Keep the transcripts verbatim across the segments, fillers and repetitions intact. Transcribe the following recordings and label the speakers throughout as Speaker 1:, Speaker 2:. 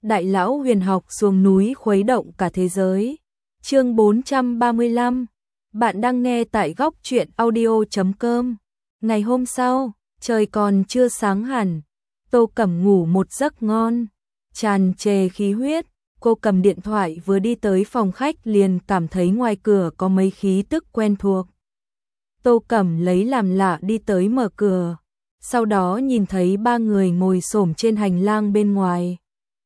Speaker 1: Đại lão huyền học xuống núi khuấy động cả thế giới. Chương bốn trăm ba mươi lăm. Bạn đang nghe tại góc truyện audio chấm com. Ngày hôm sau, trời còn chưa sáng hẳn, Tô Cẩm ngủ một giấc ngon, tràn trề khí huyết. Cô cầm điện thoại vừa đi tới phòng khách liền cảm thấy ngoài cửa có mấy khí tức quen thuộc. Tô Cẩm lấy làm lạ đi tới mở cửa, sau đó nhìn thấy ba người ngồi xổm trên hành lang bên ngoài.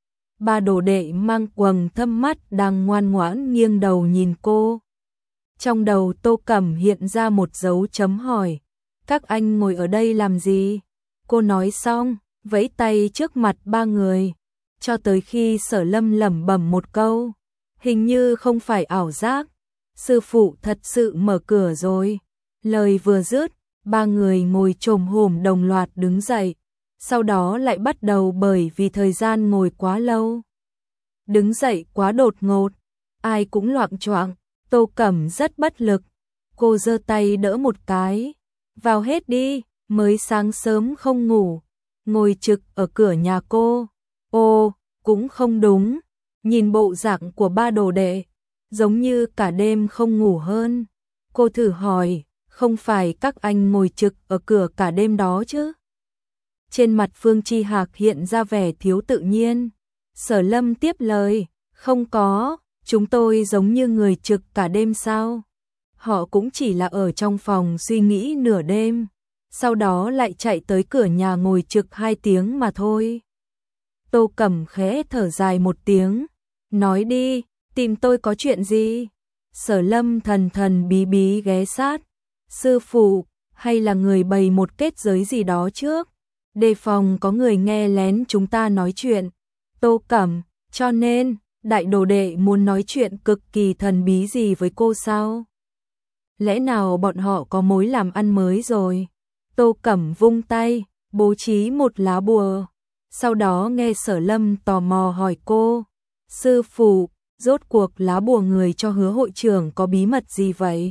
Speaker 1: Ba đồ đệ mang quầng thâm mắt đang ngoan ngoãn nghiêng đầu nhìn cô. Trong đầu Tô Cẩm hiện ra một dấu chấm hỏi. Các anh ngồi ở đây làm gì? Cô nói xong, vẫy tay trước mặt ba người, cho tới khi Sở Lâm lẩm bẩm một câu. Hình như không phải ảo giác, sư phụ thật sự mở cửa rồi. Lời vừa dứt, ba người ngồi chồm hổm đồng loạt đứng dậy. Sau đó lại bắt đầu bởi vì thời gian ngồi quá lâu. Đứng dậy quá đột ngột, ai cũng loạng choạng. Tô Cẩm rất bất lực. Cô giơ tay đỡ một cái. Vào hết đi, mới sáng sớm không ngủ. Ngồi trực ở cửa nhà cô. Ô, cũng không đúng. Nhìn bộ dạng của ba đồ đệ, giống như cả đêm không ngủ hơn. Cô thử hỏi, không phải các anh ngồi trực ở cửa cả đêm đó chứ? Trên mặt Phương Chi Hạc hiện ra vẻ thiếu tự nhiên. Sở Lâm tiếp lời, không có, chúng tôi giống như người trực cả đêm sao? Họ cũng chỉ là ở trong phòng suy nghĩ nửa đêm, sau đó lại chạy tới cửa nhà ngồi trực hai tiếng mà thôi. Tô Cẩm khẽ thở dài một tiếng, nói đi, tìm tôi có chuyện gì? Sở Lâm thần thần bí bí ghé sát, sư phụ, hay là người bày một kết giới gì đó trước? Đề phòng có người nghe lén chúng ta nói chuyện. Tô Cẩm, cho nên, đại đồ đệ muốn nói chuyện cực kỳ thần bí gì với cô sao? Lẽ nào bọn họ có mối làm ăn mới rồi? Tô Cẩm vung tay, bố trí một lá bùa. Sau đó nghe Sở Lâm tò mò hỏi cô, sư phụ, rốt cuộc lá bùa người cho Hứa hội trưởng có bí mật gì vậy?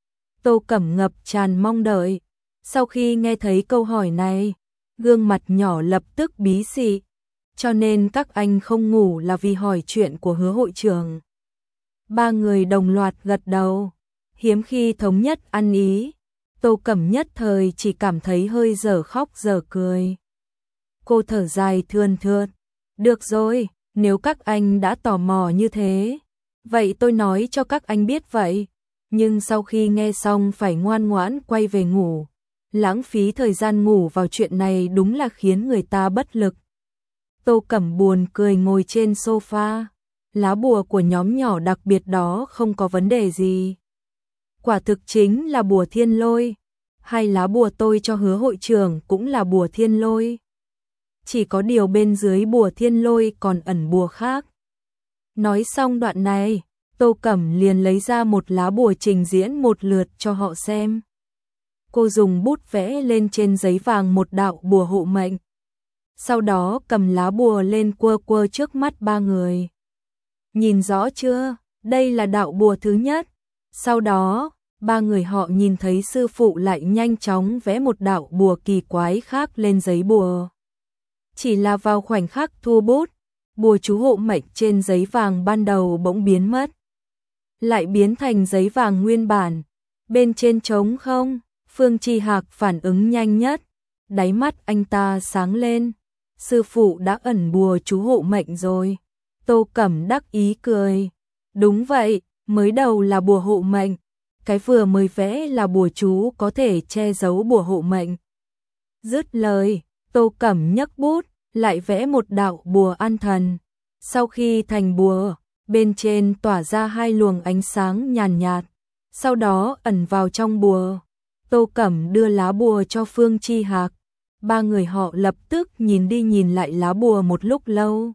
Speaker 1: Tô Cẩm ngập tràn mong đợi. Sau khi nghe thấy câu hỏi này, gương mặt nhỏ lập tức bí xị. Cho nên các anh không ngủ là vì hỏi chuyện của Hứa hội trưởng. Ba người đồng loạt gật đầu, hiếm khi thống nhất ăn ý. Tô Cẩm nhất thời chỉ cảm thấy hơi dở khóc dở cười. Cô thở dài thườn thượt, được rồi, nếu các anh đã tò mò như thế, vậy tôi nói cho các anh biết vậy. Nhưng sau khi nghe xong phải ngoan ngoãn quay về ngủ. Lãng phí thời gian ngủ vào chuyện này đúng là khiến người ta bất lực. Tô Cẩm buồn cười ngồi trên sofa. Lá bùa của nhóm nhỏ đặc biệt đó không có vấn đề gì. Quả thực chính là bùa thiên lôi. Hay lá bùa tôi cho Hứa hội trưởng cũng là bùa thiên lôi. Chỉ có điều bên dưới bùa thiên lôi còn ẩn bùa khác. Nói xong đoạn này, Tô Cẩm liền lấy ra một lá bùa trình diễn một lượt cho họ xem. Cô dùng bút vẽ lên trên giấy vàng một đạo bùa hộ mệnh. Sau đó cầm lá bùa lên quơ quơ trước mắt ba người. Nhìn rõ chưa? Đây là đạo bùa thứ nhất. Sau đó, ba người họ nhìn thấy sư phụ lại nhanh chóng vẽ một đạo bùa kỳ quái khác lên giấy bùa. Chỉ là vào khoảnh khắc thu bút, bùa chú hộ mệnh trên giấy vàng ban đầu bỗng biến mất. Lại biến thành giấy vàng nguyên bản. Bên trên trống không, Phương Chi Hạc phản ứng nhanh nhất. Đáy mắt anh ta sáng lên. Sư phụ đã ẩn bùa chú hộ mệnh rồi. Tô Cẩm đắc ý cười. Đúng vậy, mới đầu là bùa hộ mệnh. Cái vừa mới vẽ là bùa chú có thể che giấu bùa hộ mệnh. Dứt lời, Tô Cẩm nhấc bút, lại vẽ một đạo bùa an thần. Sau khi thành bùa, bên trên tỏa ra hai luồng ánh sáng nhàn nhạt, sau đó ẩn vào trong bùa. Tô Cẩm đưa lá bùa cho Phương Chi Hạc. Ba người họ lập tức nhìn đi nhìn lại lá bùa một lúc lâu.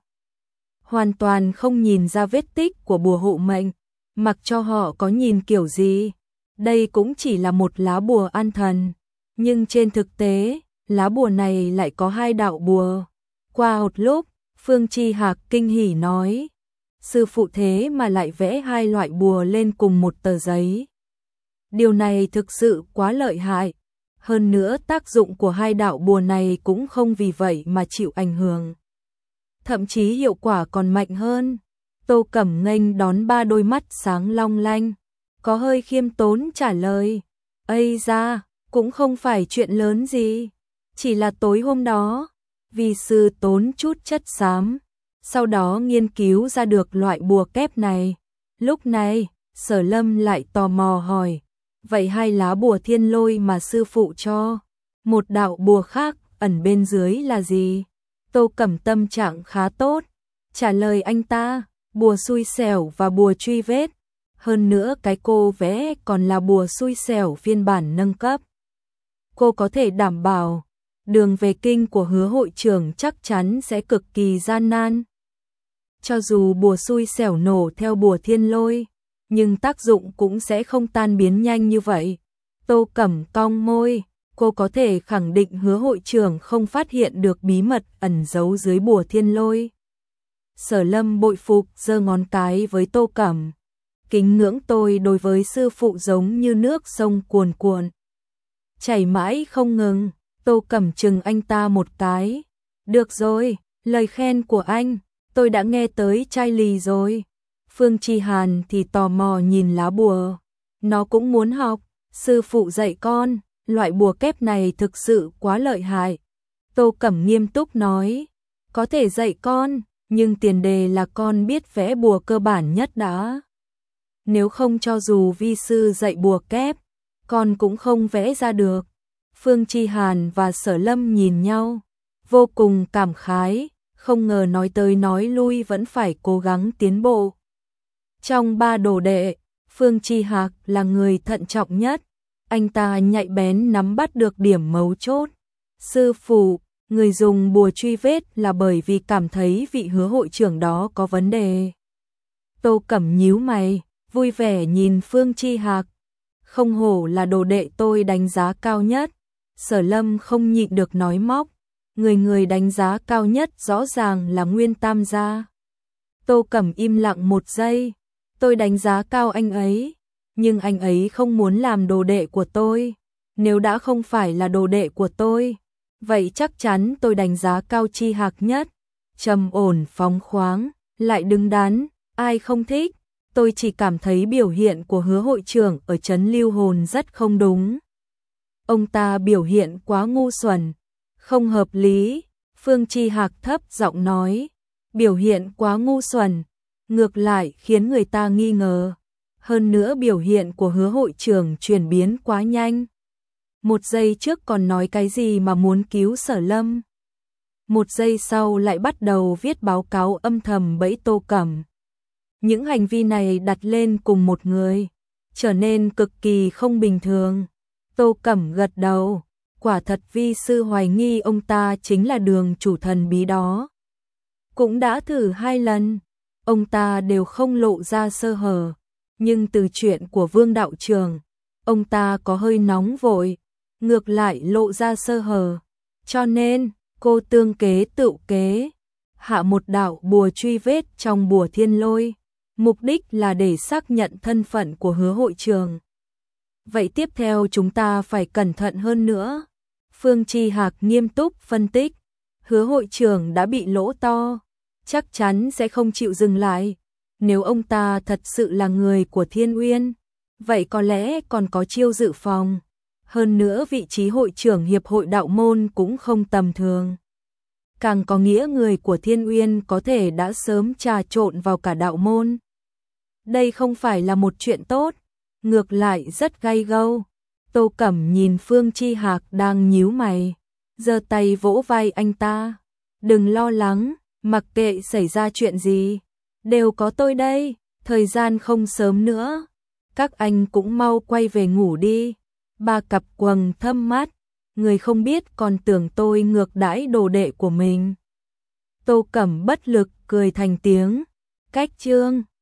Speaker 1: Hoàn toàn không nhìn ra vết tích của bùa hộ mệnh, mặc cho họ có nhìn kiểu gì. Đây cũng chỉ là một lá bùa an thần. Nhưng trên thực tế, lá bùa này lại có hai đạo bùa. Qua một lúc, Phương Chi Hạc kinh hỉ nói, sư phụ thế mà lại vẽ hai loại bùa lên cùng một tờ giấy. Điều này thực sự quá lợi hại. Hơn nữa tác dụng của hai đạo bùa này cũng không vì vậy mà chịu ảnh hưởng. thậm chí hiệu quả còn mạnh hơn. Tô Cẩm nghênh đón ba đôi mắt sáng long lanh, có hơi khiêm tốn trả lời, "Ây da, cũng không phải chuyện lớn gì, chỉ là tối hôm đó, vi sư tốn chút chất xám, sau đó nghiên cứu ra được loại bùa kép này." Lúc này, Sở Lâm lại tò mò hỏi, "Vậy hai lá bùa thiên lôi mà sư phụ cho, một đạo bùa khác ẩn bên dưới là gì?" Tô Cẩm tâm trạng khá tốt, trả lời anh ta, "Bùa xui xẻo và bùa truy vết. Hơn nữa cái cô vẽ còn là bùa xui xẻo phiên bản nâng cấp. Cô có thể đảm bảo, đường về kinh của Hứa hội trưởng chắc chắn sẽ cực kỳ gian nan. Cho dù bùa xui xẻo nổ theo bùa thiên lôi, nhưng tác dụng cũng sẽ không tan biến nhanh như vậy." Tô Cẩm cong môi, cô có thể khẳng định Hứa hội trưởng không phát hiện được bí mật ẩn giấu dưới bùa thiên lôi. Sở Lâm bội phục giơ ngón cái với Tô Cẩm, kính ngưỡng tôi đối với sư phụ giống như nước sông cuồn cuộn, chảy mãi không ngừng. Tô Cẩm chừng anh ta một cái, "Được rồi, lời khen của anh, tôi đã nghe tới chai lì rồi." Phương Chi Hàn thì tò mò nhìn lá bùa, nó cũng muốn học, "Sư phụ dạy con, loại bùa kép này thực sự quá lợi hại." Tô Cẩm nghiêm túc nói, "Có thể dạy con, nhưng tiền đề là con biết vẽ bùa cơ bản nhất đã. Nếu không cho dù vi sư dạy bùa kép, con cũng không vẽ ra được." Phương Chi Hàn và Sở Lâm nhìn nhau, vô cùng cảm khái, không ngờ nói tới nói lui vẫn phải cố gắng tiến bộ. Trong ba đồ đệ, Phương Chi Hạc là người thận trọng nhất, anh ta nhạy bén nắm bắt được điểm mấu chốt. "Sư phụ, người dùng bùa truy vết là bởi vì cảm thấy vị Hứa hội trưởng đó có vấn đề." Tô Cẩm nhíu mày, vui vẻ nhìn Phương Chi Hạc, "Không hổ là đồ đệ tôi đánh giá cao nhất." Sở Lâm không nhịn được nói móc, "Người người đánh giá cao nhất rõ ràng là Nguyên Tam gia." Tô Cẩm im lặng một giây, "Tôi đánh giá cao anh ấy, nhưng anh ấy không muốn làm đồ đệ của tôi. Nếu đã không phải là đồ đệ của tôi, vậy chắc chắn tôi đánh giá cao Chi Hạc nhất. Trầm ổn phóng khoáng, lại đứng đắn, ai không thích. Tôi chỉ cảm thấy biểu hiện của Hứa hội trưởng ở trấn Lưu Hồn rất không đúng. Ông ta biểu hiện quá ngu xuẩn, không hợp lý." Phương Chi Hạc thấp giọng nói, "Biểu hiện quá ngu xuẩn, ngược lại khiến người ta nghi ngờ. Hơn nữa biểu hiện của Hứa hội trưởng chuyển biến quá nhanh. Một giây trước còn nói cái gì mà muốn cứu Sở Lâm, một giây sau lại bắt đầu viết báo cáo âm thầm bẫy Tô Cẩm. Những hành vi này đặt lên cùng một người, trở nên cực kỳ không bình thường." Tô Cẩm gật đầu, quả thật vi sư hoài nghi ông ta chính là Đường chủ thần bí đó. Cũng đã thử hai lần, ông ta đều không lộ ra sơ hở, nhưng từ chuyện của Vương đạo trường, ông ta có hơi nóng vội, ngược lại lộ ra sơ hở. Cho nên, cô tương kế tựu kế, hạ một đạo bùa truy vết trong bùa thiên lôi, mục đích là để xác nhận thân phận của Hứa hội trường. Vậy tiếp theo chúng ta phải cẩn thận hơn nữa. Phương Chi Hạc nghiêm túc phân tích, Hứa hội trưởng đã bị lỗ to, chắc chắn sẽ không chịu dừng lại. Nếu ông ta thật sự là người của Thiên Uyên, vậy có lẽ còn có chiêu dự phòng. Hơn nữa vị trí hội trưởng hiệp hội đạo môn cũng không tầm thường. Càng có nghĩa người của Thiên Uyên có thể đã sớm trà trộn vào cả đạo môn. Đây không phải là một chuyện tốt, ngược lại rất gay gâu. Tô Cẩm nhìn Phương Chi Hạc đang nhíu mày, giơ tay vỗ vai anh ta, "Đừng lo lắng, mặc kệ xảy ra chuyện gì, đều có tôi đây, thời gian không sớm nữa. Các anh cũng mau quay về ngủ đi." Ba cặp quầng thâm mắt, người không biết còn tưởng tôi ngược đãi đồ đệ của mình. Tô Cẩm bất lực cười thành tiếng. Cách chương